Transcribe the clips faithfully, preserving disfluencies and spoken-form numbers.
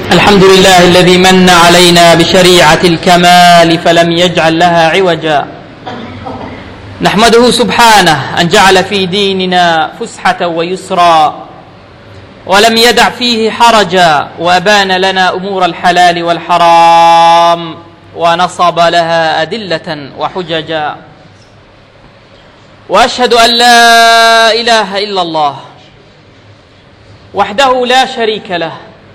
الحمد لله الذي من علينا بشريعة الكمال فلم يجعل لها عوجا. نحمده سبحانه أن جعل في ديننا فسحة ويسرا ولم يدع فيه حرجا، وأبان لنا أمور الحلال والحرام ونصب لها أدلة وحججا. وأشهد أن لا إله إلا الله وحده لا شريك له،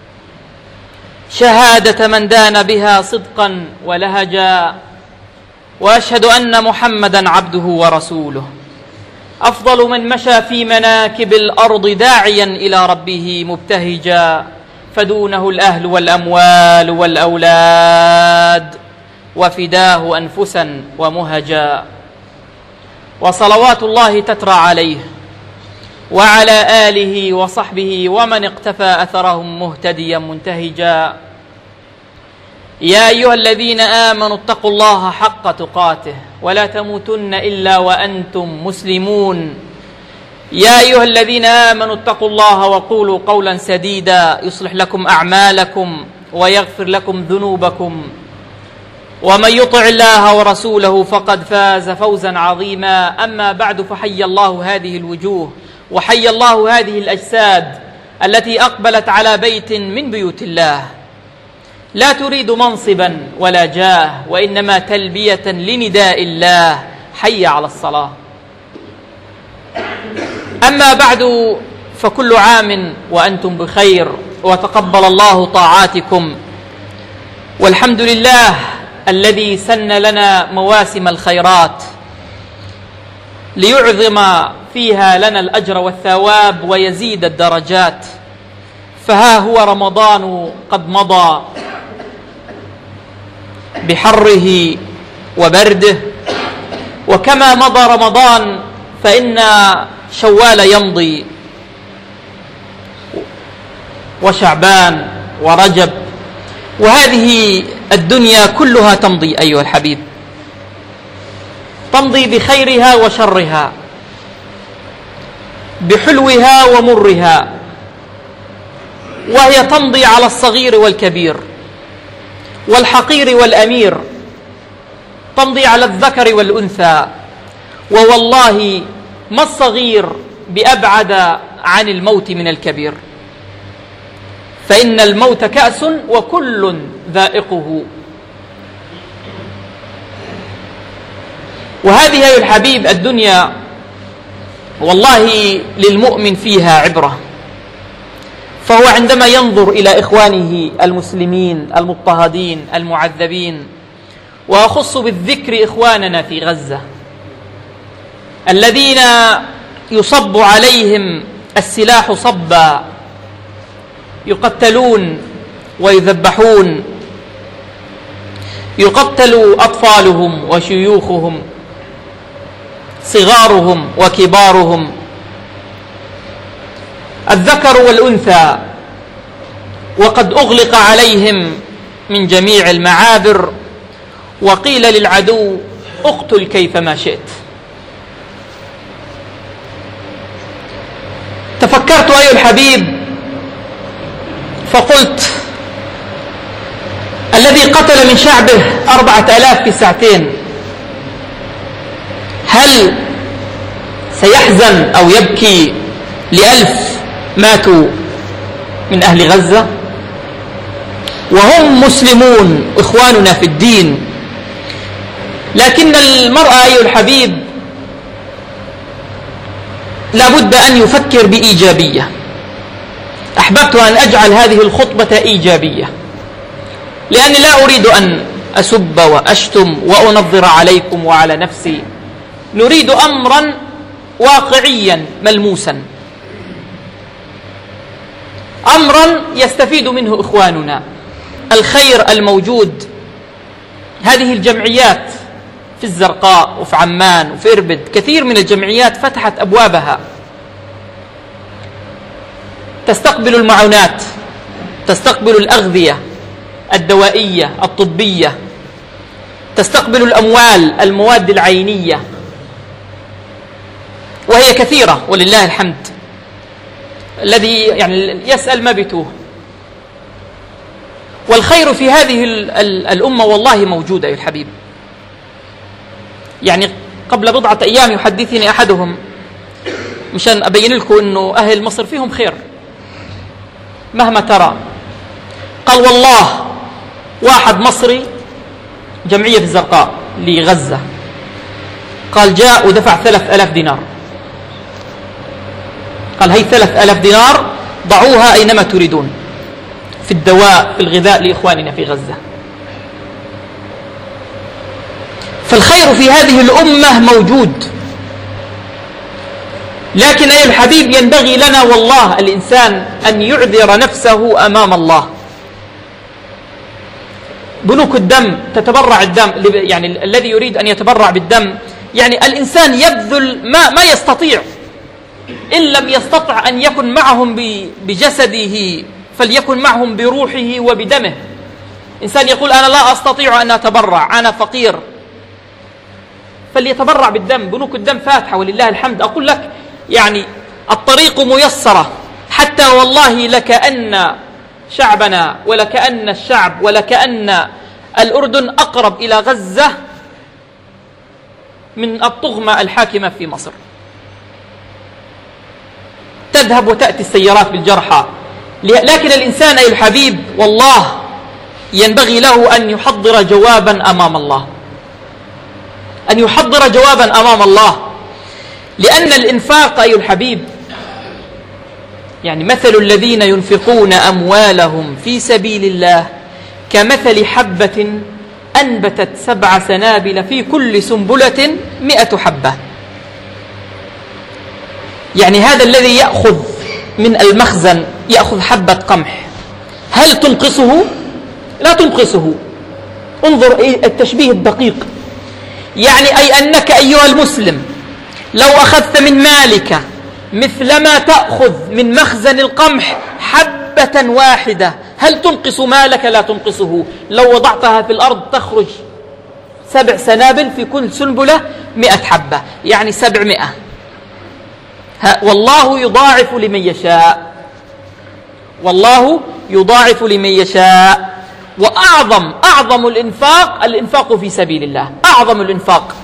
شهادة من دان بها صدقا ولهجا. وأشهد أن محمدا عبده ورسوله، أفضل من مشى في مناكب الأرض داعيا إلى ربه مبتهجا، فدونه الأهل والأموال والأولاد وفداه أنفسا ومهجا. وصلوات الله تترى عليه وعلى آله وصحبه ومن اقتفى أثرهم مهتديا منتهجا. يا أيها الذين آمنوا اتقوا الله حق تقاته ولا تموتن إلا وأنتم مسلمون. يا أيها الذين آمنوا اتقوا الله وقولوا قولا سديدا يصلح لكم أعمالكم ويغفر لكم ذنوبكم، ومن يطع الله ورسوله فقد فاز فوزا عظيما. أما بعد، فحي الله هذه الوجوه وحي الله هذه الأجساد التي أقبلت على بيت من بيوت الله، لا تريد منصبا ولا جاه، وإنما تلبية لنداء الله: حي على الصلاة. أما بعد، فكل عام وأنتم بخير، وتقبل الله طاعاتكم. والحمد لله الذي سن لنا مواسم الخيرات ليعظم فيها لنا الأجر والثواب ويزيد الدرجات. فها هو رمضان قد مضى بحره وبرده، وكما مضى رمضان فإن شوال يمضي، وشعبان ورجب، وهذه الدنيا كلها تمضي أيها الحبيب، تمضي بخيرها وشرها، بحلوها ومرها، وهي تمضي على الصغير والكبير والحقير والأمير، تمضي على الذكر والأنثى. ووالله ما الصغير بأبعد عن الموت من الكبير، فإن الموت كأس وكل ذائقه. وهذه أيها الحبيب الدنيا والله للمؤمن فيها عبرة، فهو عندما ينظر إلى إخوانه المسلمين المضطهدين المعذبين، وأخص بالذكر إخواننا في غزة الذين يصب عليهم السلاح صبا، يقتلون ويذبحون، يقتل أطفالهم وشيوخهم، صغارهم وكبارهم، الذكر والأنثى، وقد أغلق عليهم من جميع المعابر، وقيل للعدو: اقتل كيفما شئت. تفكرت أيها الحبيب فقلت: الذي قتل من شعبه أربعة آلاف في ساعتين، هل سيحزن أو يبكي لألف ماتوا من أهل غزة؟ وهم مسلمون إخواننا في الدين. لكن المرأة أيها الحبيب لابد أن يفكر بإيجابية. أحببت أن أجعل هذه الخطبة إيجابية، لأني لا أريد أن أسب وأشتم وأنظر عليكم وعلى نفسي. نريد أمرا واقعيا ملموسا، أمرا يستفيد منه إخواننا. الخير الموجود، هذه الجمعيات في الزرقاء وفي عمان وفي إربد، كثير من الجمعيات فتحت أبوابها، تستقبل المعونات، تستقبل الأغذية الدوائية الطبية، تستقبل الأموال المواد العينية، وهي كثيرة ولله الحمد. الذي يعني يسأل ما بتوه. والخير في هذه الأمة والله موجود أيها الحبيب. يعني قبل بضعة أيام يحدثني أحدهم مشان أبين لكم أنه أهل مصر فيهم خير مهما ترى. قال والله واحد مصري جمعية في الزرقاء لغزة، قال جاء ودفع ثلاث ألاف دينار، قال هي ثلاث ألاف دينار ضعوها أينما تريدون، في الدواء في الغذاء لإخواننا في غزة. فالخير في هذه الأمة موجود، لكن أيها الحبيب ينبغي لنا والله الإنسان أن يعذر نفسه أمام الله. بنوك الدم تتبرع الدم، يعني الذي يريد أن يتبرع بالدم، يعني الإنسان يبذل ما, ما يستطيع، إن لم يستطع أن يكن معهم بجسده فليكن معهم بروحه وبدمه. إنسان يقول أنا لا أستطيع أن أتبرع، أنا فقير، فليتبرع بالدم. بنوك الدم فاتحة ولله الحمد. أقول لك يعني الطريق ميسرة، حتى والله لكأن شعبنا ولكأن الشعب ولكأن الأردن أقرب إلى غزة من الطغمة الحاكمة في مصر. تذهب وتأتي السيارات بالجرحى، لكن الإنسان أي الحبيب والله ينبغي له أن يحضر جوابا أمام الله، أن يحضر جوابا أمام الله. لأن الإنفاق أي الحبيب، يعني مثل الذين ينفقون أموالهم في سبيل الله كمثل حبة أنبتت سبع سنابل في كل سنبلة مئة حبة. يعني هذا الذي يأخذ من المخزن يأخذ حبة قمح، هل تنقصه؟ لا تنقصه. انظر التشبيه الدقيق. يعني أي أنك أيها المسلم لو أخذت من مالك مثلما تأخذ من مخزن القمح حبة واحدة، هل تنقص مالك؟ لا تنقصه. لو وضعتها في الأرض تخرج سبع سنابل في كل سنبلة مئة حبة، يعني سبعمائة. والله يضاعف لمن يشاء، والله يضاعف لمن يشاء. وأعظم أعظم الإنفاق الإنفاق في سبيل الله، أعظم الإنفاق.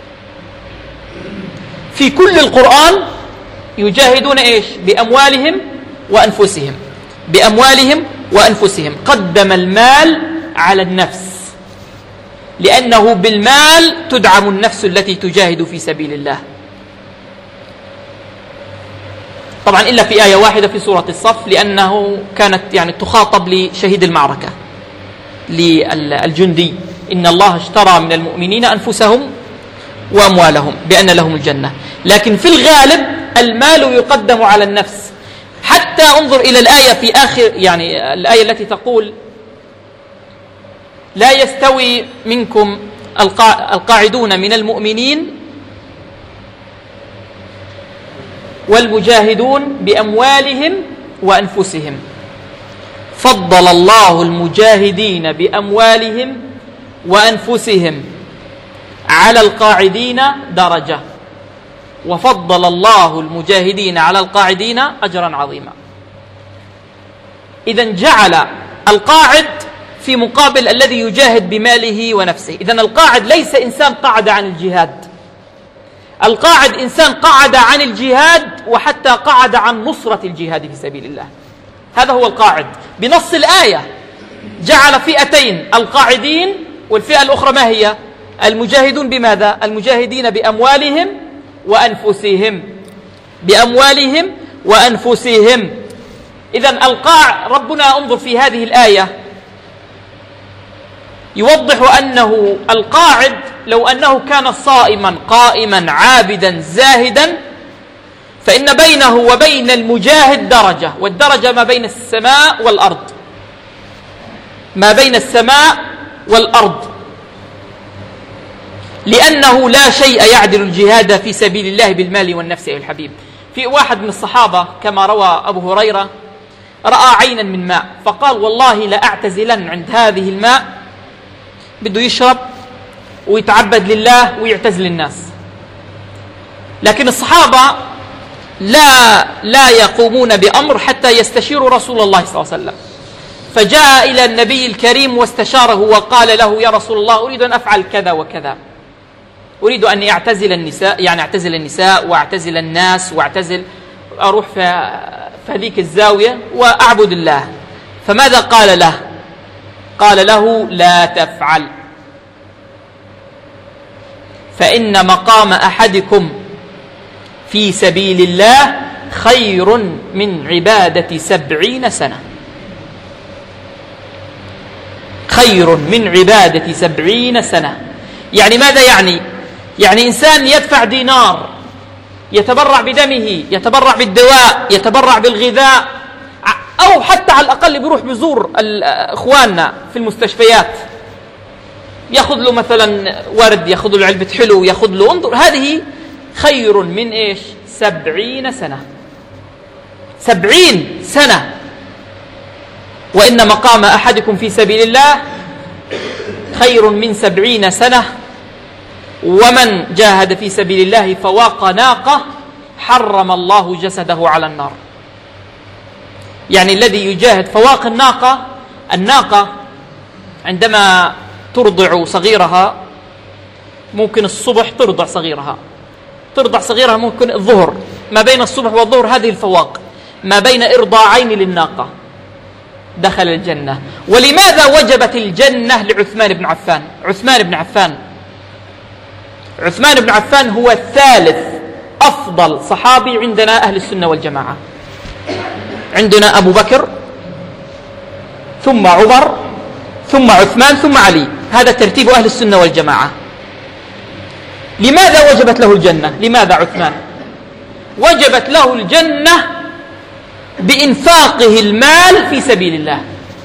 في كل القرآن يجاهدون إيش؟ بأموالهم وأنفسهم، بأموالهم وأنفسهم. قدم المال على النفس، لأنه بالمال تدعم النفس التي تجاهد في سبيل الله. طبعا إلا في آية واحدة في سورة الصف، لأنه كانت يعني تخاطب لشهيد المعركة، للجندي: إن الله اشترى من المؤمنين أنفسهم وأموالهم بأن لهم الجنة. لكن في الغالب المال يقدم على النفس. حتى انظر إلى الآية في آخر، يعني الآية التي تقول: لا يستوي منكم القاعدون من المؤمنين والمجاهدون بأموالهم وأنفسهم، فضل الله المجاهدين بأموالهم وأنفسهم على القاعدين درجة، وفضل الله المجاهدين على القاعدين أجرا عظيما. إذن جعل القاعد في مقابل الذي يجاهد بماله ونفسه. إذن القاعد ليس إنسان قعد عن الجهاد، القاعد إنسان قعد عن الجهاد وحتى قعد عن نصرة الجهاد في سبيل الله. هذا هو القاعد بنص الآية. جعل فئتين: القاعدين، والفئة الأخرى ما هي؟ المجاهدون. بماذا؟ المجاهدين بأموالهم وأنفسهم، بأموالهم وأنفسهم. إذن القاع ربنا انظر في هذه الآية يوضح أنه القاعد لو أنه كان صائما قائما عابدا زاهدا فإن بينه وبين المجاهد درجة، والدرجة ما بين السماء والأرض، ما بين السماء والأرض، لأنه لا شيء يعدل الجهاد في سبيل الله بالمال والنفس أيها الحبيب. في واحد من الصحابة كما روى أبو هريرة رأى عينا من ماء فقال: والله لأعتزلن عند هذه الماء. بده يشرب ويتعبد لله ويعتزل الناس. لكن الصحابة لا لا يقومون بأمر حتى يستشيروا رسول الله صلى الله عليه وسلم. فجاء إلى النبي الكريم واستشاره وقال له: يا رسول الله، أريد أن أفعل كذا وكذا، أريد أن أعتزل النساء، يعني أعتزل النساء وأعتزل الناس وأعتزل، أروح في هذيك الزاوية وأعبد الله. فماذا قال له؟ قال له: لا تفعل، فإن مقام أحدكم في سبيل الله خير من عبادة سبعين سنة. خير من عبادة سبعين سنة. يعني ماذا يعني؟ يعني إنسان يدفع دينار، يتبرع بدمه، يتبرع بالدواء، يتبرع بالغذاء، أو حتى على الأقل بيروح بيزور إخواننا في المستشفيات، يأخذ له مثلا ورد، يأخذ له علبة حلو، يأخذ له، انظر، هذه خير من إيش؟ سبعين سنة. سبعين سنة. وإن مقام أحدكم في سبيل الله خير من سبعين سنة. ومن جاهد في سبيل الله فواق ناقة حرم الله جسده على النار. يعني الذي يجاهد فواق الناقة، الناقة عندما ترضع صغيرها، ممكن الصبح ترضع صغيرها، ترضع صغيرها ممكن الظهر، ما بين الصبح والظهر هذه الفواق، ما بين إرضاعين للناقة، دخل الجنة. ولماذا وجبت الجنة لعثمان بن عفان؟ عثمان بن عفان عثمان بن عفان هو الثالث أفضل صحابي عندنا أهل السنة والجماعة. عندنا أبو بكر، ثم عمر، ثم عثمان، ثم علي، هذا ترتيب أهل السنة والجماعة. لماذا وجبت له الجنة؟ لماذا عثمان وجبت له الجنة؟ بإنفاقه المال في سبيل الله.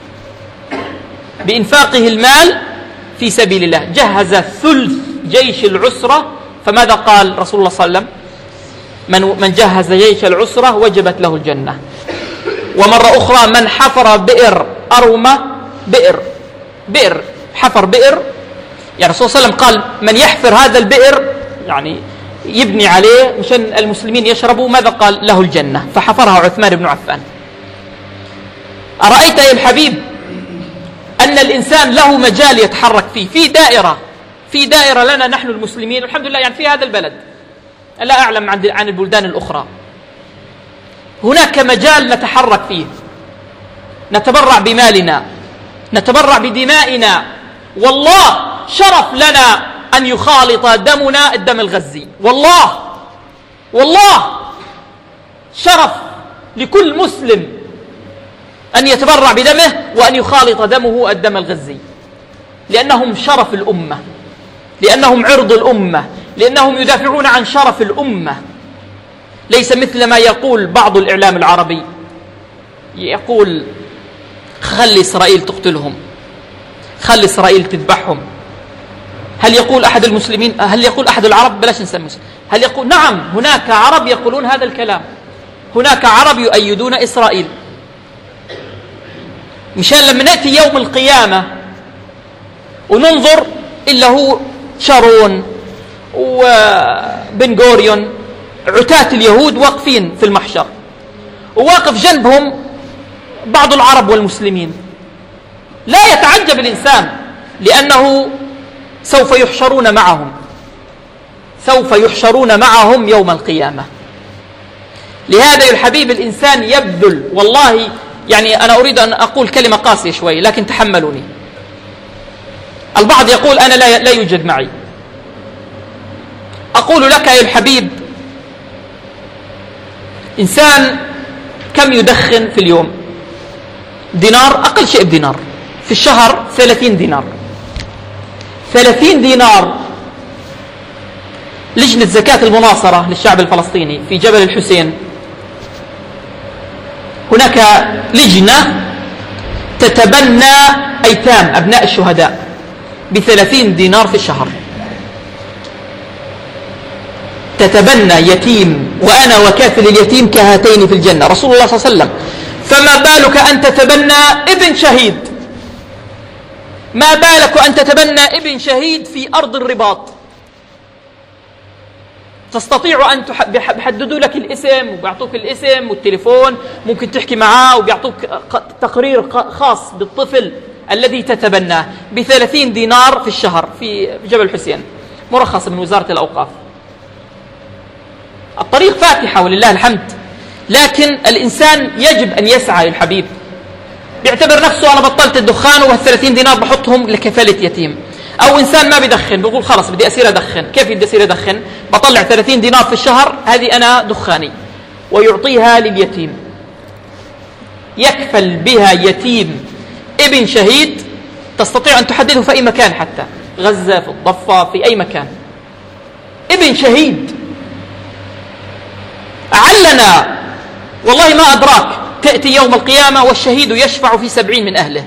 بإنفاقه المال في سبيل الله. جهز ثلث جيش العسرة، فماذا قال رسول الله صلى الله عليه وسلم؟ من من جهز جيش العسرة وجبت له الجنة. ومرة أخرى: من حفر بئر أرومة، بئر بئر حفر بئر، يعني الرسول صلى الله عليه وسلم قال: من يحفر هذا البئر، يعني يبني عليه مشان المسلمين يشربوا، ماذا قال؟ له الجنة. فحفرها عثمان بن عفان. أرأيت يا الحبيب أن الإنسان له مجال يتحرك فيه، في دائرة في دائرة لنا نحن المسلمين الحمد لله، يعني في هذا البلد، لا أعلم عن عن البلدان الأخرى، هناك مجال نتحرك فيه، نتبرع بمالنا، نتبرع بدمائنا. والله شرف لنا أن يخالط دمنا الدم الغزي، والله والله شرف لكل مسلم أن يتبرع بدمه وأن يخالط دمه الدم الغزي، لأنهم شرف الأمة، لأنهم عرض الأمة، لأنهم يدافعون عن شرف الأمة. ليس مثل ما يقول بعض الإعلام العربي، يقول: خلي إسرائيل تقتلهم، خلي إسرائيل تذبحهم. هل يقول أحد المسلمين، هل يقول أحد العرب، بلاش نسمي مسلم، هل يقول؟ نعم، هناك عرب يقولون هذا الكلام، هناك عرب يؤيدون إسرائيل. مشان لما نأتي يوم القيامة وننظر إلا هو شارون وبن غوريون، عتاة اليهود واقفين في المحشر، وواقف جنبهم بعض العرب والمسلمين. لا يتعجب الإنسان، لأنه سوف يحشرون معهم، سوف يحشرون معهم يوم القيامة. لهذا يا الحبيب الإنسان يبذل، والله يعني أنا أريد أن أقول كلمة قاسية شوي لكن تحملوني. البعض يقول: أنا لا لا يوجد معي. أقول لك يا الحبيب، إنسان كم يدخن في اليوم؟ دينار، أقل شيء بدينار، في الشهر ثلاثين دينار. ثلاثين دينار. لجنة زكاة المناصرة للشعب الفلسطيني في جبل الحسين، هناك لجنة تتبنى أيتام أبناء الشهداء بثلاثين دينار في الشهر. تتبنى يتيم، وأنا وكافل اليتيم كهاتين في الجنة، رسول الله صلى الله عليه وسلم. فما بالك أن تتبنى ابن شهيد؟ ما بالك أن تتبنى ابن شهيد في أرض الرباط؟ تستطيع أن بيحددوا لك الاسم وبيعطوك الاسم والتليفون، ممكن تحكي معاه وبيعطوك تقرير خاص بالطفل الذي تتبناه بثلاثين دينار في الشهر في جبل حسين، مرخص من وزارة الأوقاف. الطريق فاتحة ولله الحمد، لكن الإنسان يجب أن يسعى للحبيب. بيعتبر نفسه أنا بطلت الدخان وهالثلاثين دينار بحطهم لكفالة يتيم. أو إنسان ما بدخن بيقول خلاص بدي أصير أدخن. كيف بدي أصير أدخن؟ بطلع ثلاثين دينار في الشهر، هذه أنا دخاني، ويعطيها لليتيم. يكفل بها يتيم ابن شهيد، تستطيع أن تحدده في أي مكان، حتى غزة، في الضفة، في أي مكان. ابن شهيد علنا والله ما أدراك، تأتي يوم القيامة والشهيد يشفع في سبعين من أهله.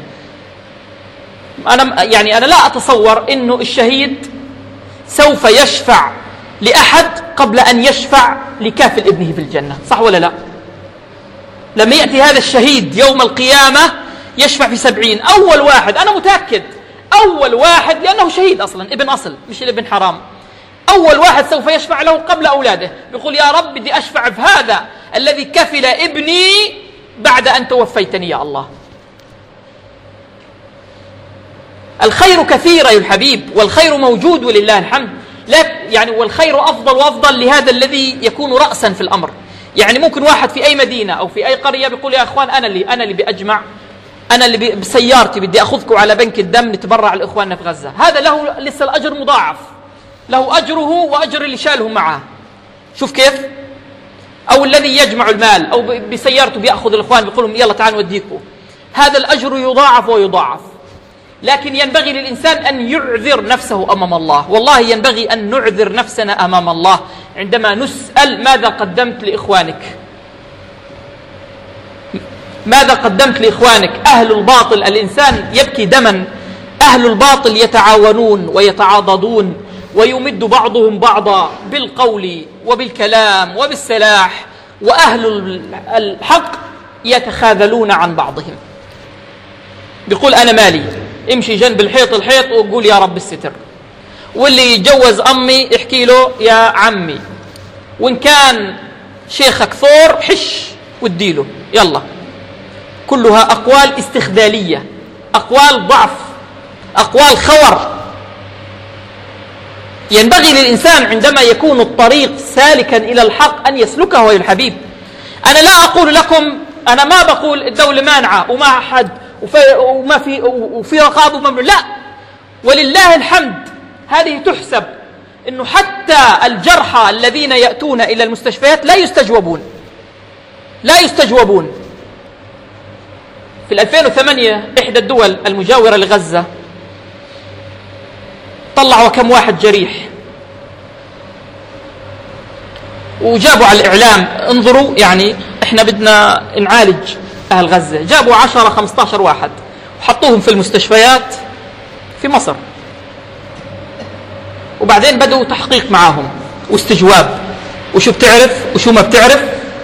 أنا يعني أنا لا أتصور إنه الشهيد سوف يشفع لأحد قبل أن يشفع لكافل ابنه في الجنة، صح ولا لا؟ لما يأتي هذا الشهيد يوم القيامة يشفع في سبعين، أول واحد أنا متأكد أول واحد، لأنه شهيد أصلا، ابن أصل مش الابن حرام، أول واحد سوف يشفع له قبل أولاده، بيقول يا رب بدي أشفع في هذا الذي كفل ابني بعد أن توفيتني يا الله. الخير كثير يا الحبيب، والخير موجود ولله الحمد، لا يعني والخير أفضل وأفضل لهذا الذي يكون رأسا في الأمر. يعني ممكن واحد في أي مدينة أو في أي قرية بيقول يا أخوان أنا اللي أنا اللي بأجمع، أنا اللي بسيارتي بدي أخذكم على بنك الدم نتبرع لإخواننا في غزة، هذا له لسه الأجر مضاعف، له أجره وأجر اللي شالهم معه. شوف كيف؟ أو الذي يجمع المال أو بسيارته بيأخذ الإخوان بيقول لهم يلا تعالوا نوديكم، هذا الأجر يضاعف ويضاعف. لكن ينبغي للإنسان أن يعذر نفسه أمام الله، والله ينبغي أن نعذر نفسنا أمام الله عندما نسأل ماذا قدمت لإخوانك، ماذا قدمت لإخوانك. أهل الباطل الإنسان يبكي دما، أهل الباطل يتعاونون ويتعاضدون ويمد بعضهم بعضا بالقول وبالكلام وبالسلاح، وأهل الحق يتخاذلون عن بعضهم. بيقول أنا مالي، امشي جنب الحيط الحيط وقول يا رب الستر، واللي يتجوز أمي احكي له يا عمي، وإن كان شيخك ثور حش واديله، يلا. كلها أقوال استخدالية، أقوال ضعف، أقوال خور. ينبغي للإنسان عندما يكون الطريق سالكا إلى الحق أن يسلكه يا الحبيب. أنا لا أقول لكم، أنا ما بقول الدولة مانعة وما حد وما في وفي رقابة وممنوع، لا، ولله الحمد هذه تحسب إنه حتى الجرحى الذين يأتون إلى المستشفيات لا يستجوبون، لا يستجوبون. في ألفين وثمانية إحدى الدول المجاورة لغزة طلعوا كم واحد جريح وجابوا على الإعلام انظروا يعني إحنا بدنا نعالج أهل غزة، جابوا عشرة خمسة عشر واحد وحطوهم في المستشفيات في مصر، وبعدين بدأوا تحقيق معاهم واستجواب وشو بتعرف وشو ما بتعرف.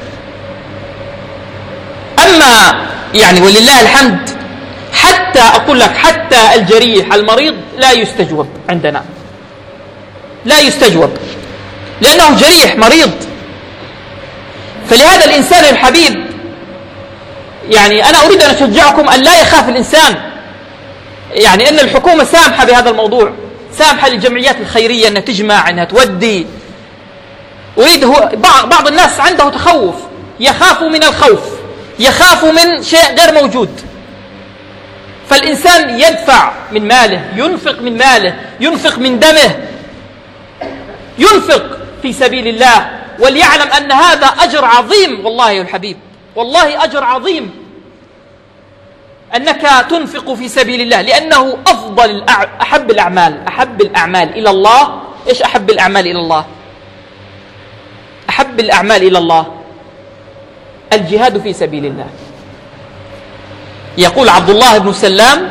أما يعني ولله الحمد حتى أقول لك حتى الجريح المريض لا يستجوب عندنا، لا يستجوب لأنه جريح مريض. فلهذا الإنسان الحبيب يعني أنا أريد أن أشجعكم أن لا يخاف الإنسان، يعني أن الحكومة سامحة بهذا الموضوع، سامحة للجمعيات الخيرية أنها تجمع أنها تودي. أريد هو بعض الناس عنده تخوف، يخاف من الخوف، يخاف من شيء غير موجود. فالإنسان يدفع من ماله، ينفق من ماله، ينفق من دمه، ينفق في سبيل الله، وليعلم أن هذا أجر عظيم. والله يا الحبيب والله أجر عظيم أنك تنفق في سبيل الله، لأنه أفضل أحب الأعمال. أحب الأعمال إلى الله، إيش أحب الأعمال إلى الله؟ أحب الأعمال إلى الله الجهاد في سبيل الله. يقول عبد الله بن سلام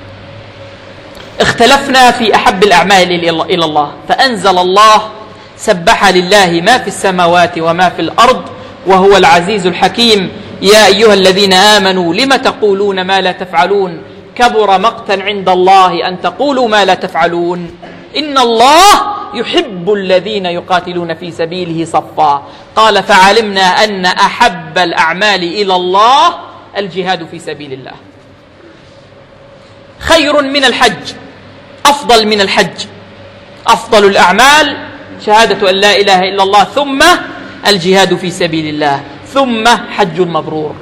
اختلفنا في أحب الأعمال إلى الله، فأنزل الله سبح لله ما في السماوات وما في الأرض وهو العزيز الحكيم يا أيها الذين آمنوا لم تقولون ما لا تفعلون كبر مقتا عند الله أن تقولوا ما لا تفعلون. إن الله يحب الذين يقاتلون في سبيله صفا. قال فعلمنا أن أحب الأعمال إلى الله الجهاد في سبيل الله، خير من الحج، أفضل من الحج، أفضل الأعمال شهادة أن لا إله إلا الله، ثم الجهاد في سبيل الله، ثم حج مبرور.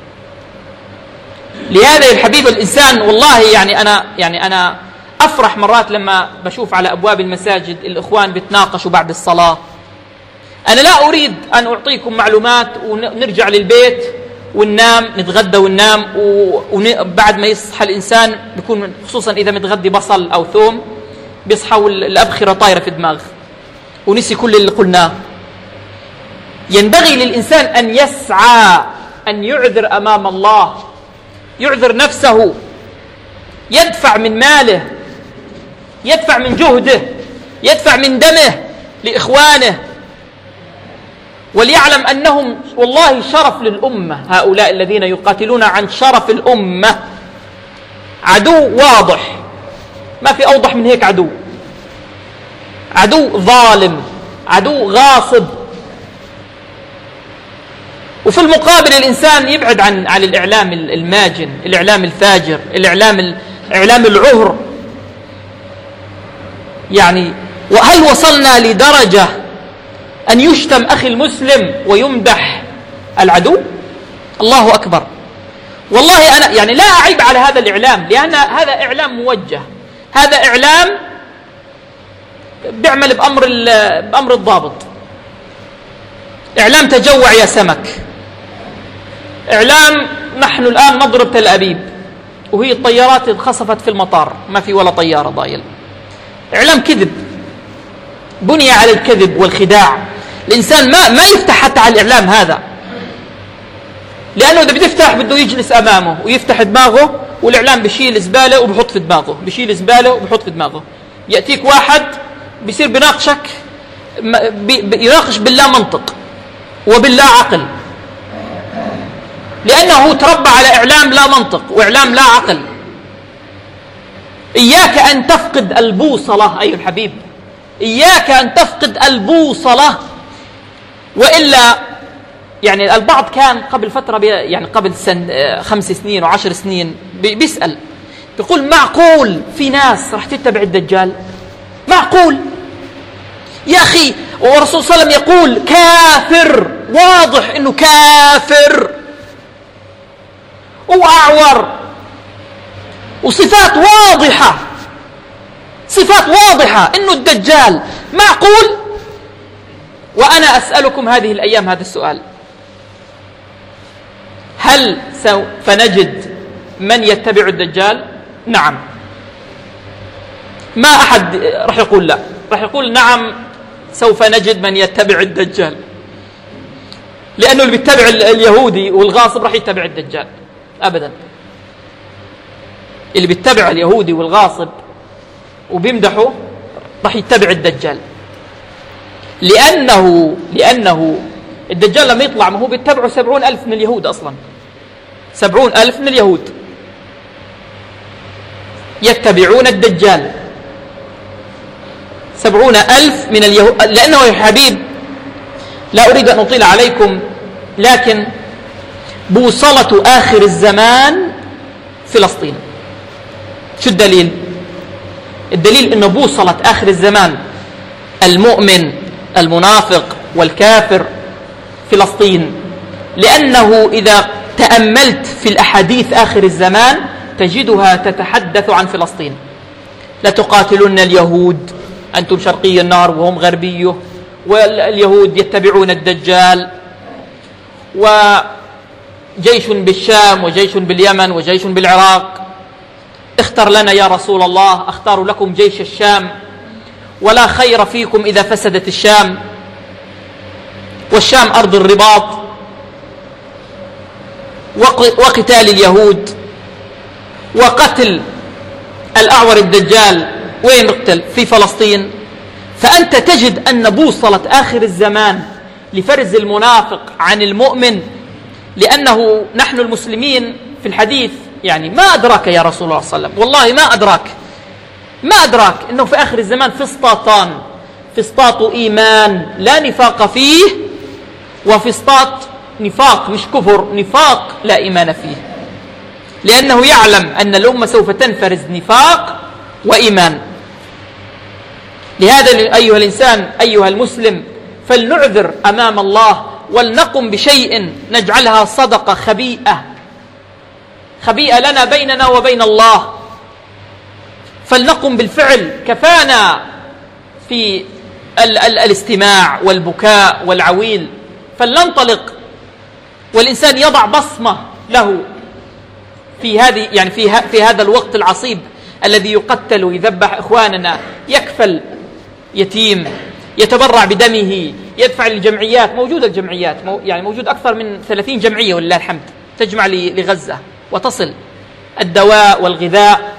لهذا يا الحبيب الإنسان والله يعني أنا يعني أنا أفرح مرات لما بشوف على أبواب المساجد الإخوان بيتناقشوا بعد الصلاة. أنا لا أريد أن أعطيكم معلومات ونرجع للبيت وننام، نتغدى وننام، وبعد ما يصحى الإنسان بيكون خصوصا إذا متغدي بصل أو ثوم بيصحى والأبخرة طايرة في دماغه ونسي كل اللي قلناه. ينبغي للإنسان أن يسعى أن يعذر أمام الله، يعذر نفسه، يدفع من ماله، يدفع من جهده، يدفع من دمه لإخوانه، وليعلم أنهم والله شرف للأمة. هؤلاء الذين يقاتلون عن شرف الأمة عدو واضح، ما في أوضح من هيك عدو، عدو ظالم، عدو غاصب. وفي المقابل الإنسان يبعد عن عن الإعلام الماجن، الإعلام الفاجر، الإعلام إعلام العهر. يعني وهل وصلنا لدرجة أن يشتم أخي المسلم ويمدح العدو؟ الله أكبر. والله أنا يعني لا أعيب على هذا الإعلام، لأن هذا إعلام موجه، هذا إعلام بيعمل بأمر بأمر الضابط، إعلام تجوع يا سمك، إعلام نحن الآن نضرب تل أبيب وهي الطيارات انخسفت في المطار ما في ولا طيارة ضايل. إعلام كذب، بني على الكذب والخداع. الإنسان ما ما يفتح حتى على الإعلام هذا، لأنه إذا بيفتح بده يجلس أمامه ويفتح دماغه، والإعلام بيشيل زبالة وبحط في دماغه، بيشيل زبالة وبحط في دماغه. يأتيك واحد بيصير بيناقشك، بيناقش باللا منطق وباللا عقل، لأنه تربى على إعلام لا منطق وإعلام لا عقل. إياك أن تفقد البوصلة أيها الحبيب، إياك أن تفقد البوصلة، وإلا يعني البعض كان قبل فترة يعني قبل سن خمس سنين وعشر سنين بيسأل بيقول معقول في ناس راح تتبع الدجال؟ معقول يا أخي؟ والرسول صلى الله عليه وسلم يقول كافر، واضح إنه كافر وأعور، وصفات واضحة، صفات واضحة إنه الدجال. معقول؟ وأنا أسألكم هذه الأيام هذا السؤال: هل سوف نجد من يتبع الدجال؟ نعم. ما أحد رح يقول لا، رح يقول نعم سوف نجد من يتبع الدجال، لأنه اللي بيتبع اليهودي والغاصب رح يتبع الدجال أبدا. اللي بيتبع اليهودي والغاصب وبيمدحه رح يتبع الدجال، لأنه لأنه الدجال لما يطلع ما هو بيتبعه سبعون ألف من اليهود، أصلا سبعون ألف من اليهود يتبعون الدجال، سبعون ألف من اليهود. لأنه يا حبيب لا أريد أن أطيل عليكم، لكن بوصلة آخر الزمان فلسطين. شو الدليل؟ الدليل أنه بوصلة آخر الزمان المؤمن المنافق والكافر فلسطين، لأنه إذا تأملت في الأحاديث آخر الزمان تجدها تتحدث عن فلسطين. لتقاتلن اليهود، أنتم شرقي النار وهم غربيه، واليهود يتبعون الدجال، وجيش بالشام وجيش باليمن وجيش بالعراق. اختر لنا يا رسول الله، اختار لكم جيش الشام، ولا خير فيكم إذا فسدت الشام، والشام أرض الرباط وقتال اليهود وقتل الأعور الدجال. وين نقتل؟ في فلسطين. فأنت تجد أن بوصلة آخر الزمان لفرز المنافق عن المؤمن، لأنه نحن المسلمين في الحديث يعني ما أدراك يا رسول الله صلى الله عليه وسلم، والله ما أدراك، ما أدراك أنه في آخر الزمان فسطاطان، فسطاط إيمان لا نفاق فيه، وفسطاط نفاق مش كفر، نفاق لا إيمان فيه، لأنه يعلم أن الأمة سوف تنفرز نفاق وإيمان. لهذا أيها الإنسان أيها المسلم فلنعذر أمام الله، ولنقم بشيء نجعلها صدقة خبيئة خبيئة لنا بيننا وبين الله، فلنقم بالفعل. كفانا في ال ال الاستماع والبكاء والعويل، فلننطلق والإنسان يضع بصمة له في هذه يعني في, في هذا الوقت العصيب الذي يقتل ويذبح إخواننا، يكفل يتيم، يتبرع بدمه، يدفع للجمعيات. موجودة الجمعيات، يعني موجود أكثر من ثلاثين جمعية ولله الحمد تجمع لغزة وتصل الدواء والغذاء.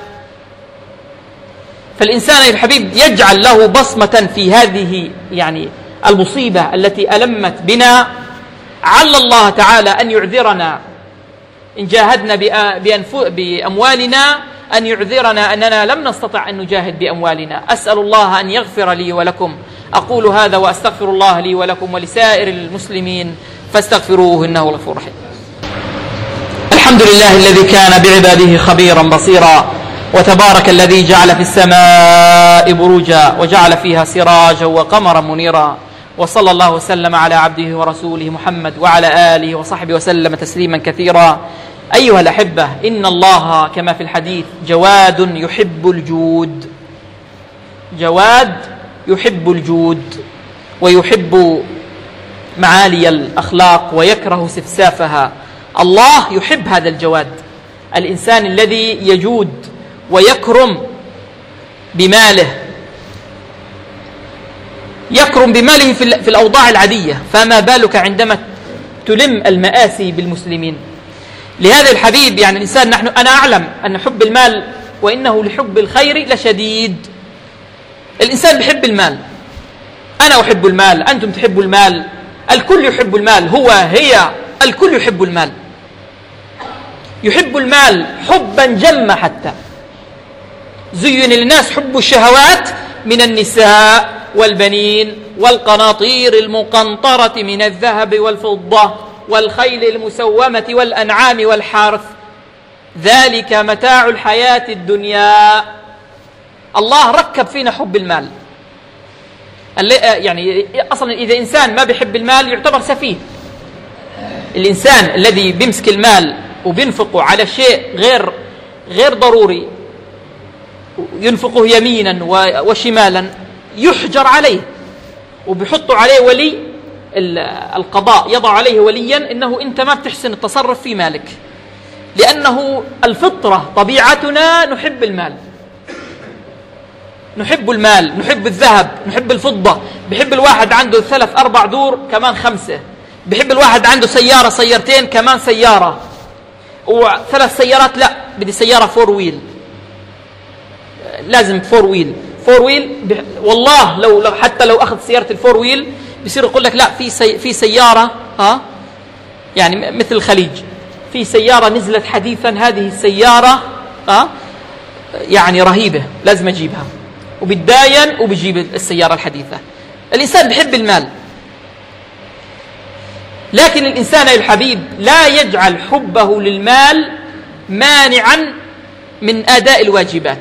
فالإنسان يا الحبيب يجعل له بصمة في هذه يعني المصيبة التي ألمت بنا. عل الله تعالى أن يعذرنا إن جاهدنا بأموالنا، أن يعذرنا أننا لم نستطع أن نجاهد بأموالنا. أسأل الله أن يغفر لي ولكم. أقول هذا وأستغفر الله لي ولكم ولسائر المسلمين فاستغفروه إنه غفور رحيم. الحمد لله الذي كان بعباده خبيرا بصيرا، وتبارك الذي جعل في السماء بروجا وجعل فيها سراجا وقمرا منيرا، وصلى الله وسلم على عبده ورسوله محمد وعلى آله وصحبه وسلم تسليما كثيرا. أيها الأحبة، إن الله كما في الحديث جواد يحب الجود، جواد يحب الجود ويحب معالي الأخلاق ويكره سفسافها. الله يحب هذا الجواد، الإنسان الذي يجود ويكرم بماله، يكرم بماله في الأوضاع العادية، فما بالك عندما تلم المآسي بالمسلمين. لهذا الحبيب يعني الإنسان، نحن أنا أعلم أن حب المال وإنه لحب الخير لشديد. الإنسان بحب المال، أنا أحب المال، أنتم تحبوا المال، الكل يحب المال، هو هي الكل يحب المال، يحب المال حبا جما، حتى زين للناس حب الشهوات من النساء والبنين والقناطير المقنطرة من الذهب والفضة والخيل المسومة والأنعام والحرث، ذلك متاع الحياة الدنيا. الله ركب فينا حب المال. يعني أصلا إذا إنسان ما بيحب المال يعتبر سفيه. الإنسان الذي بيمسك المال وبينفقه على شيء غير غير ضروري، ينفقه يمينا وشمالا، يحجر عليه وبيحطوا عليه ولي القضاء، يضع عليه وليا إنه أنت ما بتحسن التصرف في مالك، لأنه الفطرة طبيعتنا نحب المال، نحب المال، نحب الذهب، نحب الفضة. بحب الواحد عنده ثلاث أربع دور كمان خمسة، بحب الواحد عنده سيارة سيارتين كمان سيارة، وثلاث سيارات لا بدي سيارة فور ويل، لازم فور ويل فور ويل. والله لو, لو حتى لو أخذ سيارة الفور ويل بيصير يقول لك لا في سي في سيارة ها يعني مثل الخليج، في سيارة نزلت حديثا، هذه السيارة ها يعني رهيبة لازم أجيبها، وبتداين وبيجيب السيارة الحديثة. الإنسان بحب المال، لكن الإنسان يا الحبيب لا يجعل حبه للمال مانعا من أداء الواجبات،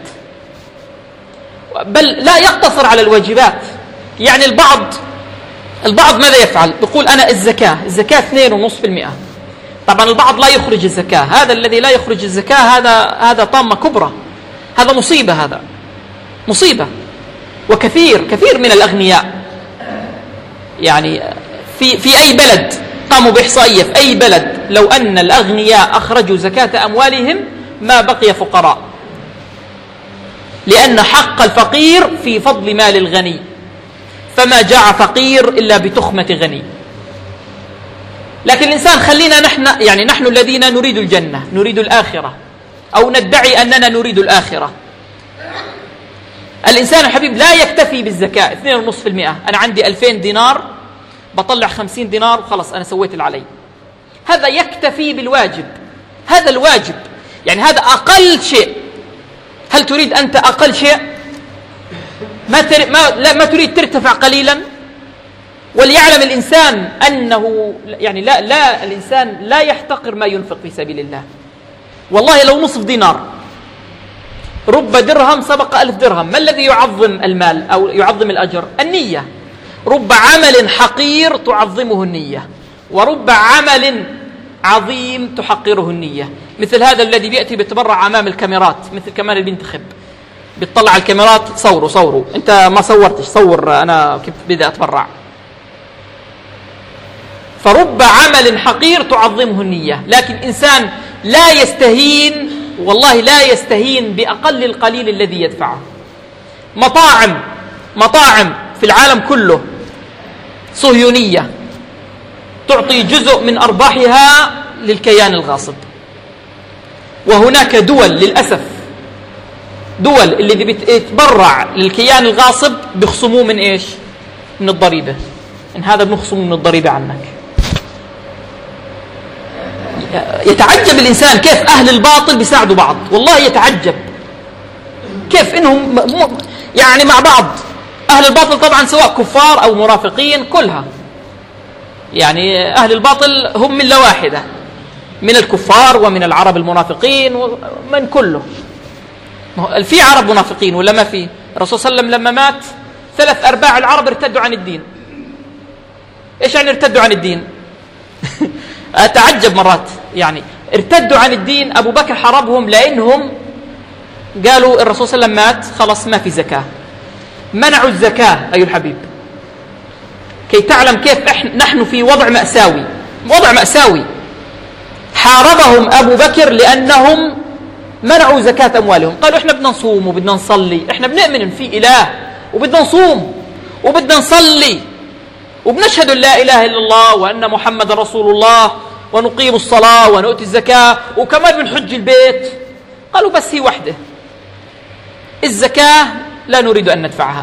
بل لا يقتصر على الواجبات. يعني البعض البعض ماذا يفعل؟ يقول أنا الزكاة الزكاة اثنين ونص في المئة. طبعا البعض لا يخرج الزكاة، هذا الذي لا يخرج الزكاة هذا هذا طامة كبرى، هذا مصيبة، هذا مصيبة. وكثير كثير من الأغنياء يعني في في أي بلد قاموا بإحصائية، في أي بلد لو أن الأغنياء أخرجوا زكاة أموالهم ما بقي فقراء، لأن حق الفقير في فضل مال الغني، فما جاع فقير إلا بتخمة غني. لكن الإنسان خلينا نحن يعني نحن الذين نريد الجنة، نريد الآخرة، أو ندعي أننا نريد الآخرة. الإنسان الحبيب لا يكتفي بالزكاة اثنين ونص في المئة. أنا عندي ألفين دينار بطلع خمسين دينار وخلص أنا سويت اللي علي، هذا يكتفي بالواجب، هذا الواجب يعني هذا أقل شيء. هل تريد أنت أقل شيء؟ ما, تر... ما... لا ما تريد ترتفع قليلا؟ وليعلم الإنسان أنه يعني لا, لا الإنسان لا يحتقر ما ينفق في سبيل الله. والله لو نصف دينار رب درهم سبق ألف درهم. ما الذي يعظم المال أو يعظم الأجر؟ النية. رب عمل حقير تعظمه النية، ورب عمل عظيم تحقره النية. مثل هذا الذي بيأتي بيتبرع أمام الكاميرات، مثل كمال البنتخب، بيطلع على الكاميرات صوروا صوروا، أنت ما صورتش، صور أنا كيف بدي أتبرع. فرب عمل حقير تعظمه النية. لكن إنسان لا يستهين، والله لا يستهين بأقل القليل الذي يدفعه. مطاعم مطاعم في العالم كله صهيونية تعطي جزء من أرباحها للكيان الغاصب. وهناك دول للأسف، دول اللي بتتبرع للكيان الغاصب بيخصموه من إيش؟ من الضريبة. إن هذا بنخصمه من الضريبة عنك. يتعجب الإنسان كيف أهل الباطل بيساعدوا بعض، والله يتعجب كيف إنهم يعني مع بعض. أهل الباطل طبعا سواء كفار أو مرافقين كلها، يعني أهل الباطل هم من واحدة، من الكفار ومن العرب المنافقين ومن كله. في عرب منافقين ولا ما في؟ الرسول صلى الله عليه وسلم لما مات ثلاث أرباع العرب ارتدوا عن الدين. إيش يعني ارتدوا عن الدين؟ أتعجب مرات، يعني ارتدوا عن الدين. أبو بكر حاربهم لأنهم قالوا الرسول صلى الله عليه وسلم مات خلاص ما في زكاة، منعوا الزكاة. أيها الحبيب، كي تعلم كيف إحنا نحن في وضع مأساوي، وضع مأساوي. حاربهم أبو بكر لأنهم منعوا زكاة أموالهم. قالوا إحنا بدنا نصوم وبدنا نصلي، إحنا بنؤمن في إله وبدنا نصوم وبدنا نصلي وبنشهد لا إله إلا الله وأن محمد رسول الله ونقيم الصلاة ونؤتي الزكاة وكمان بنحج البيت. قالوا بس هي وحده، الزكاة لا نريد أن ندفعها.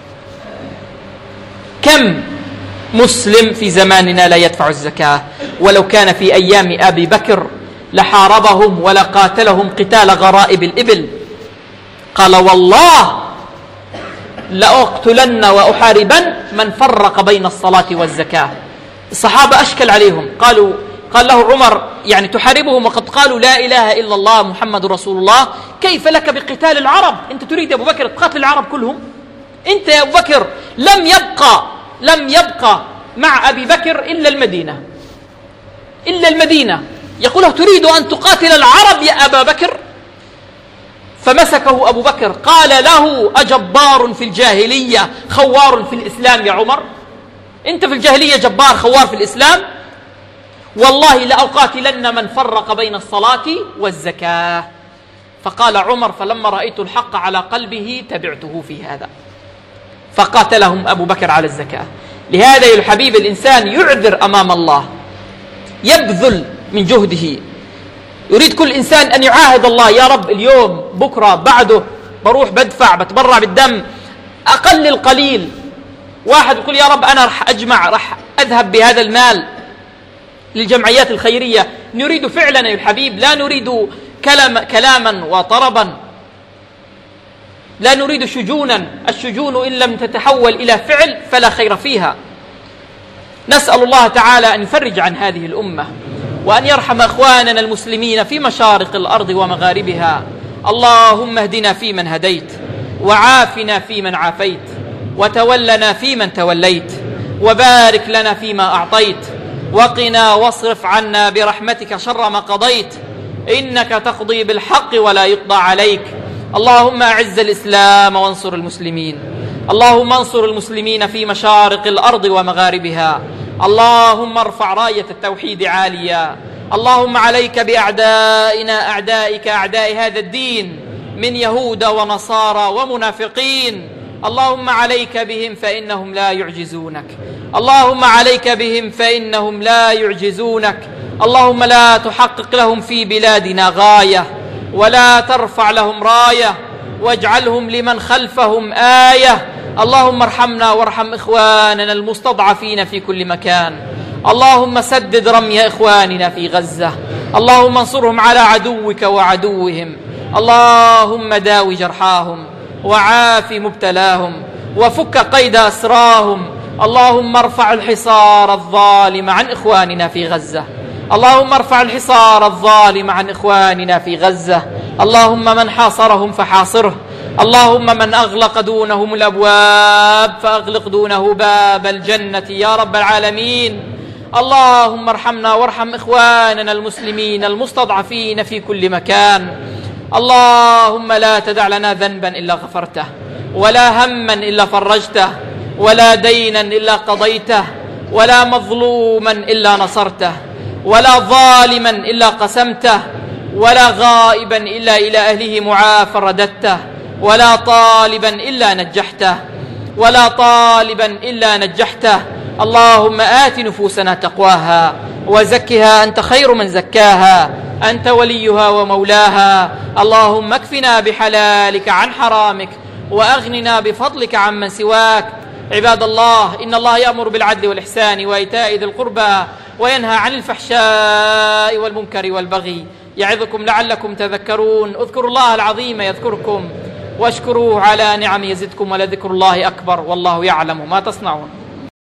كم مسلم في زماننا لا يدفع الزكاة؟ ولو كان في أيام أبي بكر لحاربهم ولقاتلهم قتال غرائب الإبل. قال والله لأقتلن وأحاربن من فرق بين الصلاة والزكاة. الصحابة أشكل عليهم، قالوا قال له عمر يعني تحاربهم وقد قالوا لا إله إلا الله محمد رسول الله، كيف لك بقتال العرب؟ أنت تريد يا أبو بكر تقاتل العرب كلهم؟ أنت يا أبو بكر لم يبقى لم يبقى مع أبي بكر إلا المدينة، إلا المدينة. يقول تريد أن تقاتل العرب يا أبا بكر؟ فمسكه أبو بكر قال له أجبار في الجاهلية خوار في الإسلام يا عمر؟ أنت في الجاهلية جبار خوار في الإسلام؟ والله لأقاتلن من فرق بين الصلاة والزكاة. فقال عمر فلما رأيت الحق على قلبه تبعته في هذا، فقاتلهم أبو بكر على الزكاة. لهذا يا الحبيب الإنسان يعذر أمام الله، يبذل من جهده. يريد كل إنسان أن يعاهد الله، يا رب اليوم بكرة بعده بروح بدفع بتبرع بالدم أقل القليل. واحد يقول يا رب أنا رح أجمع رح أذهب بهذا المال للجمعيات الخيرية. نريد فعلا يا الحبيب، لا نريد كلام كلاما وطربا، لا نريد شجونا. الشجون إن لم تتحول إلى فعل فلا خير فيها. نسأل الله تعالى أن يفرج عن هذه الأمة وأن يرحم أخواننا المسلمين في مشارق الأرض ومغاربها. اللهم اهدنا فيمن هديت، وعافنا فيمن عافيت، وتولنا فيمن توليت، وبارك لنا فيما أعطيت، وقنا واصرف عنا برحمتك شر ما قضيت، إنك تقضي بالحق ولا يقضى عليك. اللهم أعز الإسلام وانصر المسلمين، اللهم انصر المسلمين في مشارق الأرض ومغاربها. اللهم ارفع راية التوحيد عاليا. اللهم عليك بأعدائنا أعدائك أعداء هذا الدين من يهود ونصارى ومنافقين. اللهم عليك بهم فإنهم لا يعجزونك، اللهم عليك بهم فإنهم لا يعجزونك. اللهم لا تحقق لهم في بلادنا غاية ولا ترفع لهم راية، واجعلهم لمن خلفهم آية. اللهم ارحمنا وارحم إخواننا المستضعفين في كل مكان. اللهم سدد رمي إخواننا في غزة، اللهم انصرهم على عدوك وعدوهم. اللهم داوي جرحاهم وعاف مبتلاهم، وفك قيد أسراهم. اللهم ارفع الحصار الظالم عن إخواننا في غزة. اللهم ارفع الحصار الظالم عن إخواننا في غزة. اللهم من حاصرهم فحاصره. اللهم من أغلق دونهم الأبواب فأغلق دونه باب الجنة يا رب العالمين. اللهم ارحمنا وارحم إخواننا المسلمين المستضعفين في كل مكان. اللهم لا تدع لنا ذنبا إلا غفرته، ولا هما إلا فرجته، ولا دينا إلا قضيته، ولا مظلوما إلا نصرته، ولا ظالما إلا قسمته، ولا غائبا إلا إلى أهله معافى رددته، ولا طالبا إلا نجحته، ولا طالبا إلا نجحته. اللهم آت نفوسنا تقواها وزكها أنت خير من زكاها، أنت وليها ومولاها. اللهم اكفنا بحلالك عن حرامك، وأغننا بفضلك عمن سواك. عباد الله، إن الله يأمر بالعدل والإحسان وإيتاء ذي القربى وينهى عن الفحشاء والمنكر والبغي، يعظكم لعلكم تذكرون. اذكروا الله العظيم يذكركم، واشكروه على نعم يزدكم، ولذكر الله أكبر، والله يعلم ما تصنعون.